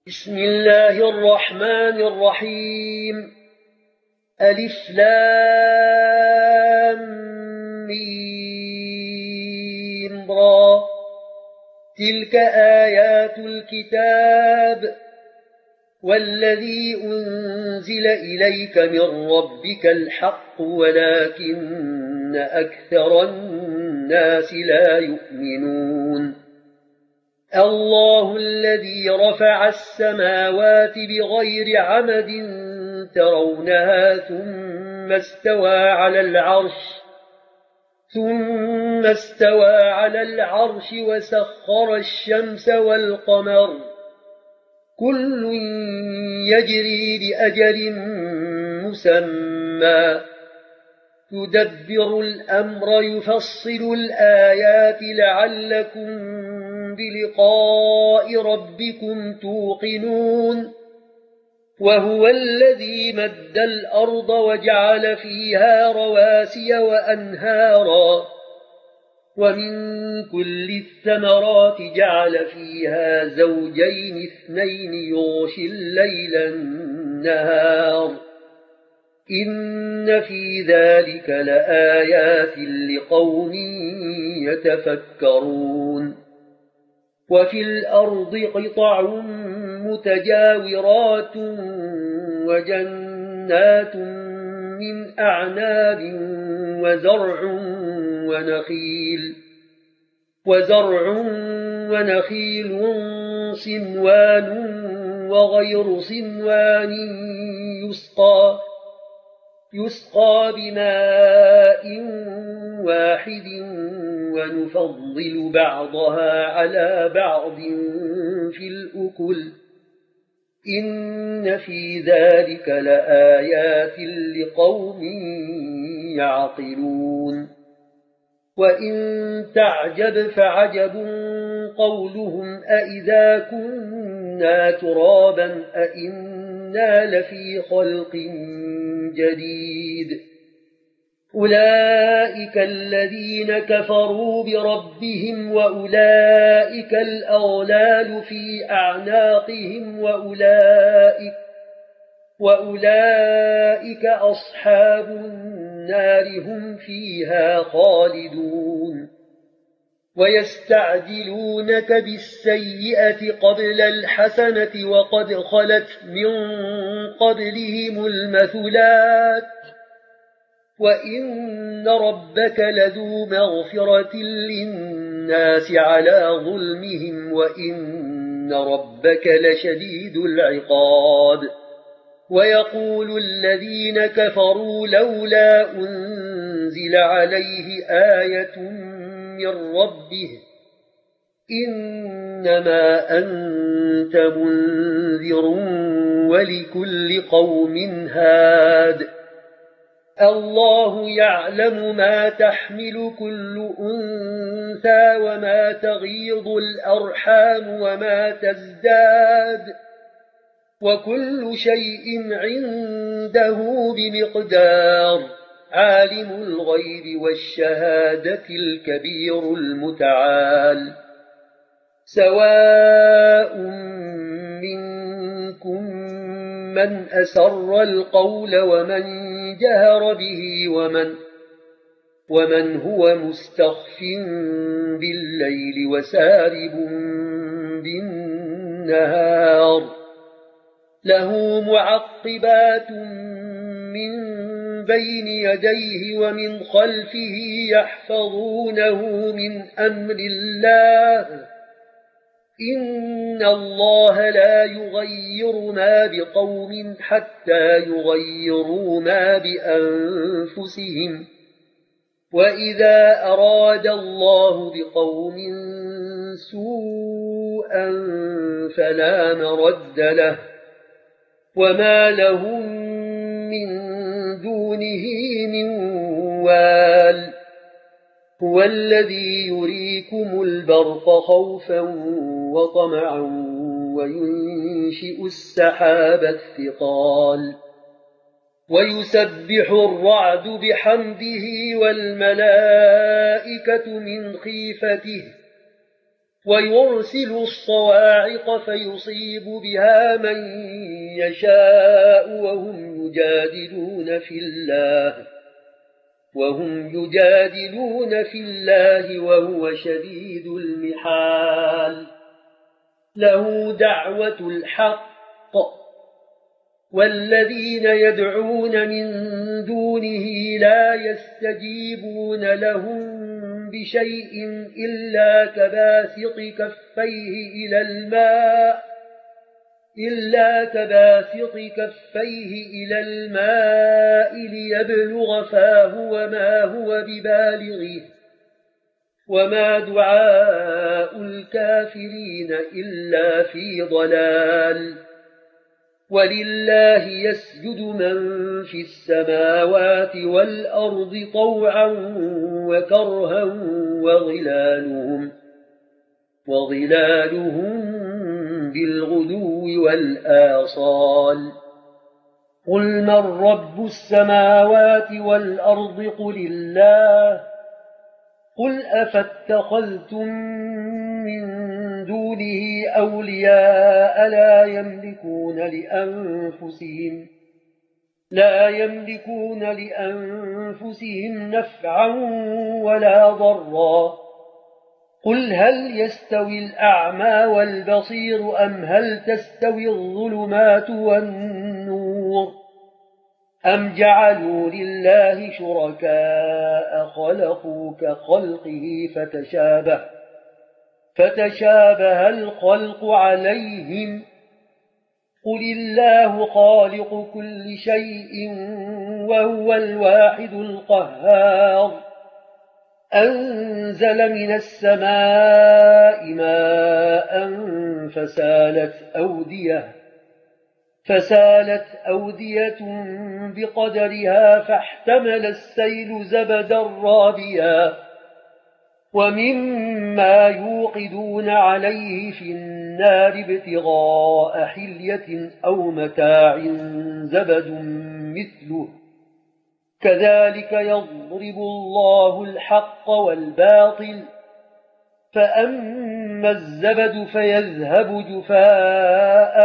بسم الله الرحمن الرحيم. ألف لام ميم را. تلك آيات الكتاب والذي أنزل إليك من ربك الحق ولكن أكثر الناس لا يؤمنون. الله الذي رفع السماوات بغير عمد ترونها ثم استوى على العرش وسخر الشمس والقمر كل يجري لأجل مسمى يدبر الأمر يفصل الآيات لعلكم بلقاء ربكم توقنون. وهو الذي مد الأرض وجعل فيها رواسي وأنهارا ومن كل الثمرات جعل فيها زوجين اثنين يغشي الليل النهار إن في ذلك لآيات لقوم يتفكرون. وفي الأرض قطع متجاورات وجنات من أعناب وزرع ونخيل صنوان وغير صنوان يسقى بماء واحد ونفضل بعضها على بعض في الأكل إن في ذلك لآيات لقوم يعقلون. وإن تعجب فعجب قولهم أإذا كنا ترابا أإنا لفي خلق جديد. أولئك الذين كفروا بربهم وأولئك الأغلال في أعناقهم وأولئك أصحاب النار هم فيها خالدون. ويستعجلونك بالسيئة قبل الحسنة وقد خلت من قبلهم المثلات وإن ربك لذو مغفرة للناس على ظلمهم وإن ربك لشديد العقاب. ويقول الذين كفروا لولا أنزل عليه آية من ربه إنما أنت منذر ولكل قوم هاد. الله يعلم ما تحمل كل أنثى وما تغيض الأرحام وما تزداد وكل شيء عنده بمقدار. عالم الغيب والشهادة الكبير المتعال. سواء منكم من أسر القول ومن جهر به ومن هو مستخف بالليل وسارب بالنهار. له معقبات من بين يديه ومن خلفه يحفظونه من أمر الله. إن الله لا يغير ما بقوم حتى يغيروا ما بأنفسهم. وإذا أراد الله بقوم سوءا فلا مرد له وما لهم من دونه من وال. هو الذي يريكم البرق خوفا وطمعا وينشئ السحاب الثقال ويسبح الرعد بحمده والملائكة من خيفته ويرسل الصواعق فيصيب بها من يشاء وهم يجادلون في الله وهو شديد المحال. له دعوة الحق والذين يدعون من دونه لا يستجيبون لهم بشيء إلا كباسط كفيه إلى الماء ليبلغ فاه وما هو ببالغه وما دعاء الكافرين إلا في ضلال. ولله يسجد من في السماوات والأرض طوعا وكرها وظلالهم بالغدو والآصال. قل من رب السماوات والأرض قل الله. قل أفاتخذتم من دونه أولياء لا يملكون لأنفسهم نفعا ولا ضرا. قل هل يستوي الأعمى والبصير أم هل تستوي الظلمات والنور أم جعلوا لله شركاء خلقوا كخلقه فتشابه الخلق عليهم. قل الله خالق كل شيء وهو الواحد القهار. أنزل من السماء ماء فسالت أودية بقدرها فاحتمل السيل زبدا رابيا ومما يوقدون عليه في النار ابتغاء حلية أو متاع زبد مثله كذلك يضرب الله الحق والباطل. فأما الزبد فيذهب جفاء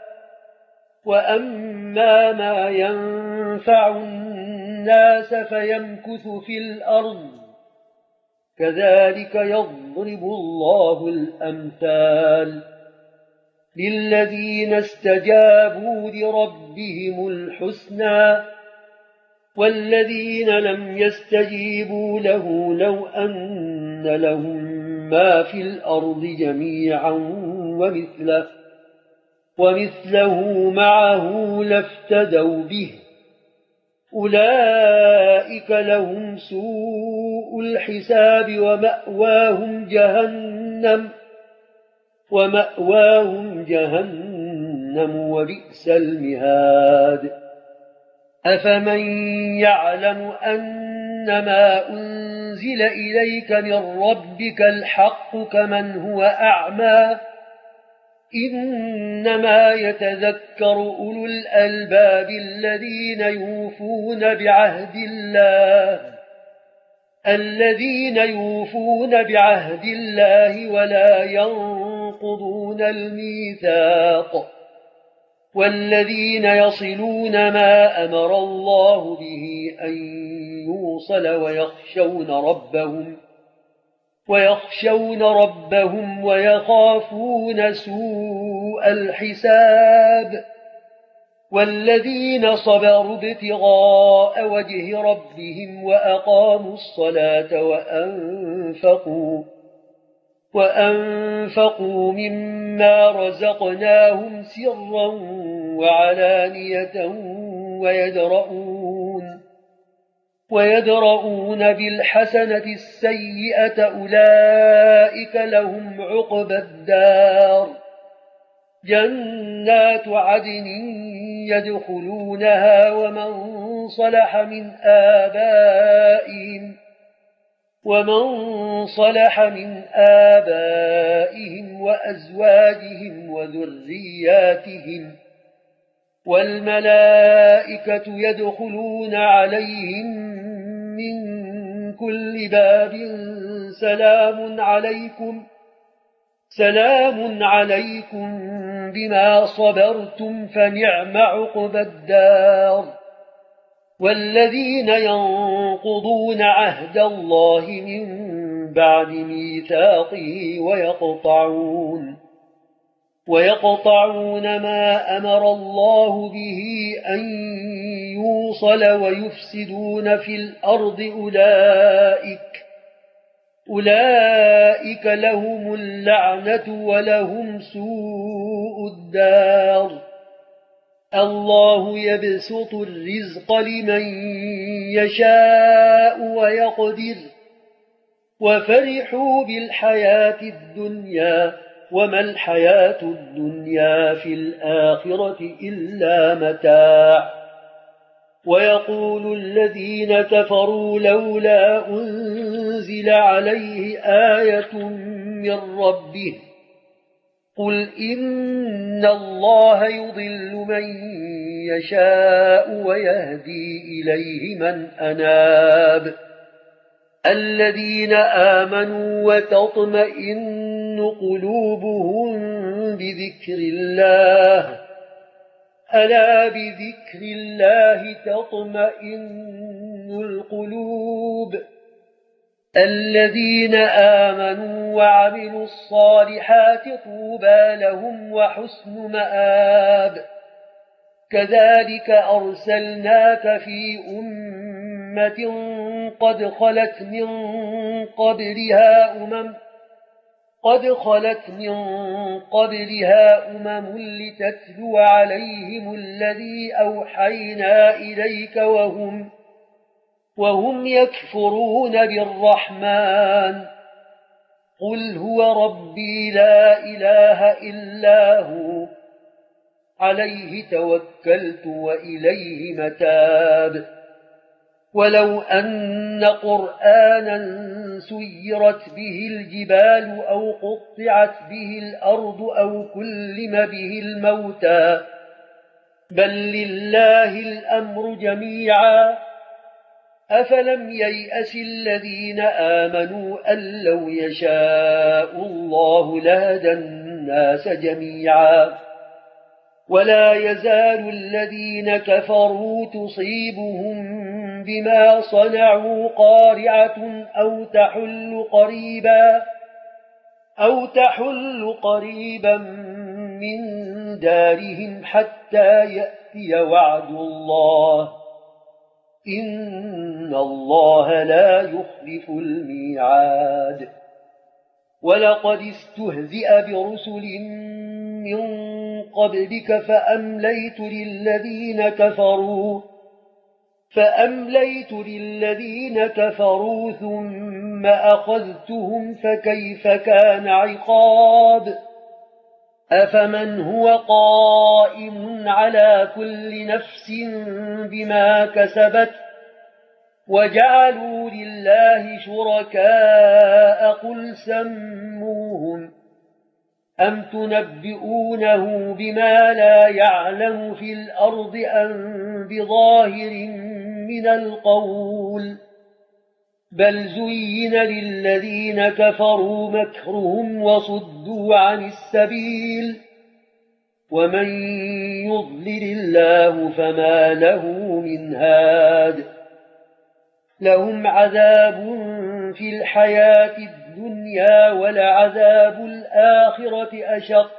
وأما ما ينفع الناس فيمكث في الأرض كذلك يضرب الله الأمثال. للذين استجابوا لربهم الحسنى والذين لم يستجيبوا له لو أن لهم ما في الأرض جميعا ومثله معه لافتدوا به أولئك لهم سوء الحساب ومأواهم جهنم وبئس المهاد. أفمن يعلم أنما أنزل إليك من ربك الحق كمن هو أعمى إنما يتذكر أولو الألباب الذين يوفون بعهد الله ولا ينقضون الميثاق والذين يصلون ما أمر الله به أن يوصل ويخشون ربهم ويخافون سوء الحساب. والذين صبروا ابتغاء وجه ربهم وأقاموا الصلاة وأنفقوا مما رزقناهم سرا وعلانية ويدرؤون بالحسنة السيئة أولئك لهم عقبى الدار جنات عدن يدخلونها ومن صلح من آبائهم وأزواجهم وذرياتهم والملائكة يدخلون عليهم من كل باب سلام عليكم سلام عليكم بما صبرتم فنعم عقبى الدار. والذين ينقضون عهد الله من بعد ميثاقه ويقطعون ما أمر الله به أن يوصل ويفسدون في الأرض أولئك لهم اللعنة ولهم سوء الدار. الله يبسط الرزق لمن يشاء ويقدر وفرحوا بالحياة الدنيا وما الحياة الدنيا في الآخرة إلا متاع. ويقول الذين كفروا لولا أنزل عليه آية من ربه قل إن الله يضل من يشاء ويهدي إليه من أناب. الذين آمنوا وتطمئن قلوبهم بذكر الله ألا بذكر الله تطمئن القلوب. الذين آمنوا وعملوا الصالحات طوبى لهم وحسن مآب. كذلك أرسلناك في أمة قد خلت من قبلها أمم لتتلو عليهم الذي أوحينا إليك وهم يكفرون بالرحمن. قل هو ربي لا إله إلا هو عليه توكلت وإليه متاب. ولو أن قرآنا سيرت به الجبال أو قطعت به الأرض أو كلم به الموتى بل لله الأمر جميعا. أفلم ييأس الذين آمنوا أن لو يشاء الله لهدى الناس جميعا. ولا يزال الذين كفروا تصيبهم بما صنعوا قارعة أو تحل قريبا من دارهم حتى يأتي وعد الله إن الله لا يخلف الميعاد. ولقد استهزئ برسل من قبلك فأمليت للذين كفروا ثم أخذتهم فكيف كان عقاب. أفمن هو قائم على كل نفس بما كسبت وجعلوا لله شركاء قل سموهم أم تنبئونه بما لا يعلم في الأرض أم بظاهر من القول بل زين للذين كفروا مكرهم وصدوا عن السبيل ومن يضلل الله فما له من هاد. لهم عذاب في الحياة الدنيا ولعذاب الآخرة أشق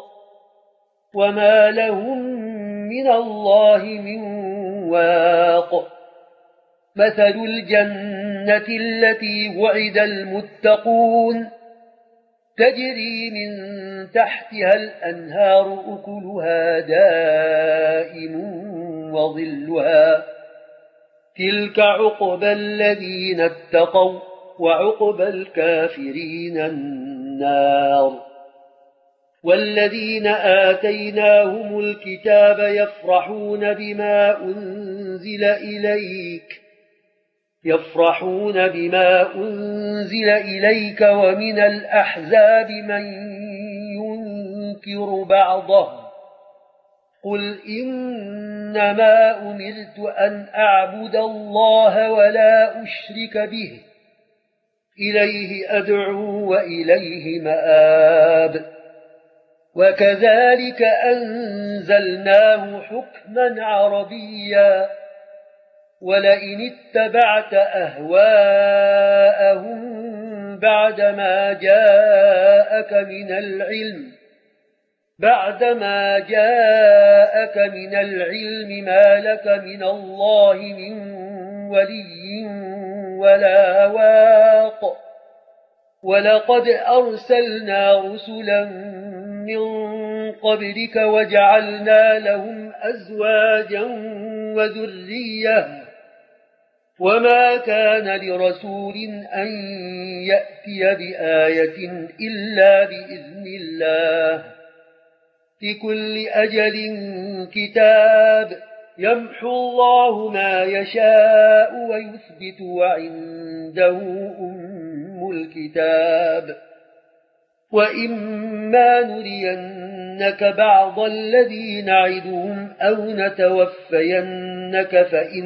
وما لهم من الله من واق. مثل الجنة التي وعد المتقون تجري من تحتها الأنهار أكلها دائم وظلها تلك عقبى الذين اتقوا وعقبى الكافرين النار. والذين آتيناهم الكتاب يفرحون بما أنزل إليك ومن الأحزاب من ينكر بعضه قل إنما أمرت أن أعبد الله ولا أشرك به إليه أدعو وإليه مآب وكذلك أنزلناه حكما عربيا ولئن اتبعت أهواءهم بعدما جاءك من العلم ما لك من الله من ولي ولا واق ولقد أرسلنا رسلا من قبلك وجعلنا لهم أزواجا وذرية وما كان لرسول أن يأتي بآية إلا بإذن الله لكل أجل كتاب يمحو الله ما يشاء ويثبت وعنده أم الكتاب وإما نرينك بعض الذي نعدهم أو نتوفينك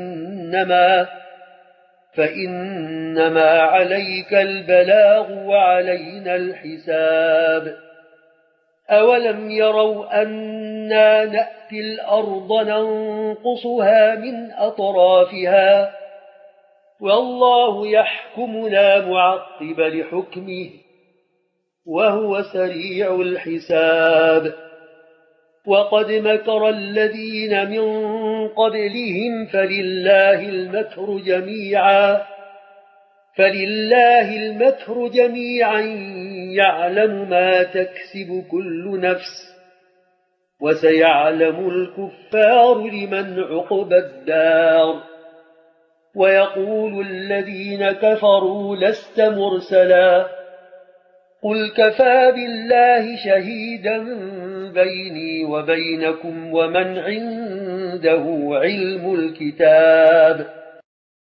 فإنما عليك البلاغ وعلينا الحساب أولم يروا أنا نأتي الأرض ننقصها من أطرافها والله يحكم لا معقب لحكمه وهو سريع الحساب وقد مكر الذين من قبلهم فلله المكر جميعا يعلم ما تكسب كل نفس وسيعلم الكفار لمن عقبى الدار ويقول الذين كفروا لست مرسلا قل كفى بالله شهيدا بيني وبينكم ومن عنده علم الكتاب